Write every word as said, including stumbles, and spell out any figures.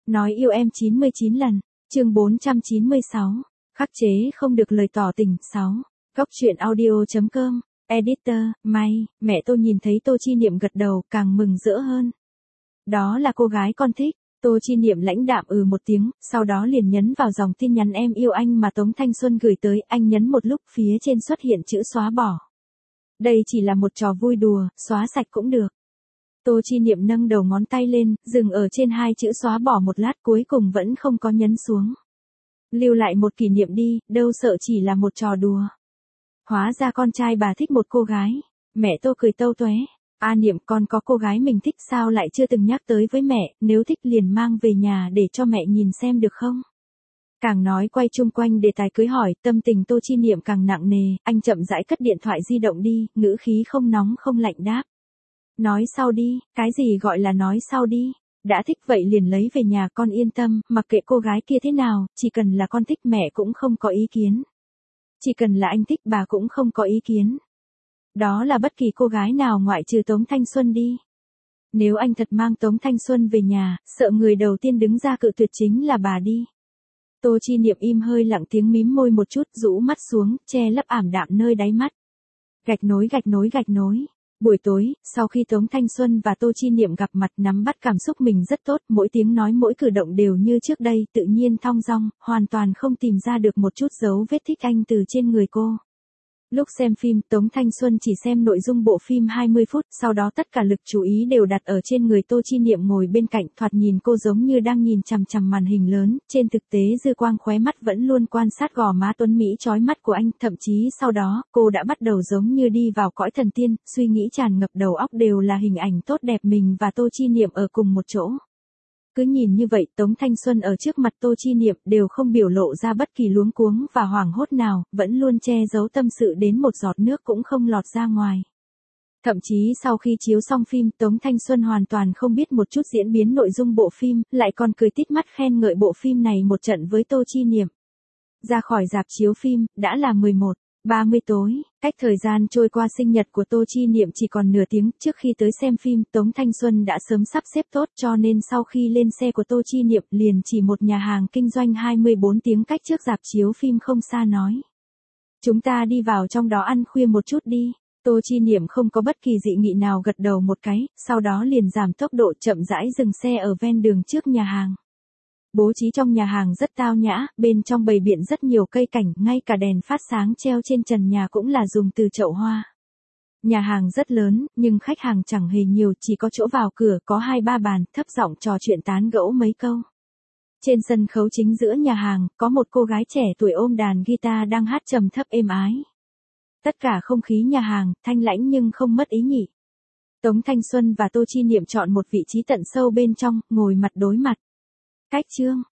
Nói yêu em chín mươi chín lần, chương bốn trăm chín mươi sáu, khắc chế không được lời tỏ tình. sáu. Góc truyện audio.com, editor, May, mẹ tôi nhìn thấy Tô Chi Niệm gật đầu càng mừng rỡ hơn. Đó là cô gái con thích. Tô Chi Niệm lãnh đạm ừ một tiếng, sau đó liền nhấn vào dòng tin nhắn em yêu anh mà Tống Thanh Xuân gửi tới, anh nhấn một lúc phía trên xuất hiện chữ xóa bỏ. Đây chỉ là một trò vui đùa, xóa sạch cũng được. Tô Chi Niệm nâng đầu ngón tay lên, dừng ở trên hai chữ xóa bỏ một lát cuối cùng vẫn không có nhấn xuống. Lưu lại một kỷ niệm đi, đâu sợ chỉ là một trò đùa. Hóa ra con trai bà thích một cô gái. Mẹ Tô cười tâu tué. A Niệm, con có cô gái mình thích sao lại chưa từng nhắc tới với mẹ, nếu thích liền mang về nhà để cho mẹ nhìn xem được không? Càng nói quay chung quanh đề tài cưới hỏi, tâm tình Tô Chi Niệm càng nặng nề, anh chậm rãi cất điện thoại di động đi, ngữ khí không nóng không lạnh đáp. Nói sau đi, cái gì gọi là nói sau đi? Đã thích vậy liền lấy về nhà, con yên tâm, mặc kệ cô gái kia thế nào, chỉ cần là con thích mẹ cũng không có ý kiến. Chỉ cần là anh thích bà cũng không có ý kiến. Đó là bất kỳ cô gái nào ngoại trừ Tống Thanh Xuân đi. Nếu anh thật mang Tống Thanh Xuân về nhà, sợ người đầu tiên đứng ra cự tuyệt chính là bà đi. Tô Chi Niệm im hơi lặng tiếng mím môi một chút, rũ mắt xuống, che lấp ảm đạm nơi đáy mắt. Gạch nối gạch nối gạch nối. Buổi tối, sau khi Tống Thanh Xuân và Tô Chi Niệm gặp mặt nắm bắt cảm xúc mình rất tốt, mỗi tiếng nói mỗi cử động đều như trước đây, tự nhiên thong dong, hoàn toàn không tìm ra được một chút dấu vết thích anh từ trên người cô. Lúc xem phim, Tống Thanh Xuân chỉ xem nội dung bộ phim hai mươi phút, sau đó tất cả lực chú ý đều đặt ở trên người Tô Chi Niệm ngồi bên cạnh, thoạt nhìn cô giống như đang nhìn chằm chằm màn hình lớn, trên thực tế dư quang khóe mắt vẫn luôn quan sát gò má tuấn mỹ chói mắt của anh, thậm chí sau đó, cô đã bắt đầu giống như đi vào cõi thần tiên, suy nghĩ tràn ngập đầu óc đều là hình ảnh tốt đẹp mình và Tô Chi Niệm ở cùng một chỗ. Cứ nhìn như vậy, Tống Thanh Xuân ở trước mặt Tô Chi Niệm đều không biểu lộ ra bất kỳ luống cuống và hoảng hốt nào, vẫn luôn che giấu tâm sự đến một giọt nước cũng không lọt ra ngoài. Thậm chí sau khi chiếu xong phim, Tống Thanh Xuân hoàn toàn không biết một chút diễn biến nội dung bộ phim, lại còn cười tít mắt khen ngợi bộ phim này một trận với Tô Chi Niệm. Ra khỏi rạp chiếu phim, đã là mười một giờ ba mươi tối, cách thời gian trôi qua sinh nhật của Tô Chi Niệm chỉ còn nửa tiếng, trước khi tới xem phim, Tống Thanh Xuân đã sớm sắp xếp tốt cho nên sau khi lên xe của Tô Chi Niệm liền chỉ một nhà hàng kinh doanh hai mươi bốn tiếng cách trước rạp chiếu phim không xa nói. Chúng ta đi vào trong đó ăn khuya một chút đi. Tô Chi Niệm không có bất kỳ dị nghị nào gật đầu một cái, sau đó liền giảm tốc độ chậm rãi dừng xe ở ven đường trước nhà hàng. Bố trí trong nhà hàng rất tao nhã, bên trong bày biện rất nhiều cây cảnh, ngay cả đèn phát sáng treo trên trần nhà cũng là dùng từ chậu hoa. Nhà hàng rất lớn, nhưng khách hàng chẳng hề nhiều, chỉ có chỗ vào cửa có hai ba bàn, thấp giọng trò chuyện tán gẫu mấy câu. Trên sân khấu chính giữa nhà hàng, có một cô gái trẻ tuổi ôm đàn guitar đang hát trầm thấp êm ái. Tất cả không khí nhà hàng, thanh lãnh nhưng không mất ý nhị. Tống Thanh Xuân và Tô Chi Niệm chọn một vị trí tận sâu bên trong, ngồi mặt đối mặt. Cách chương,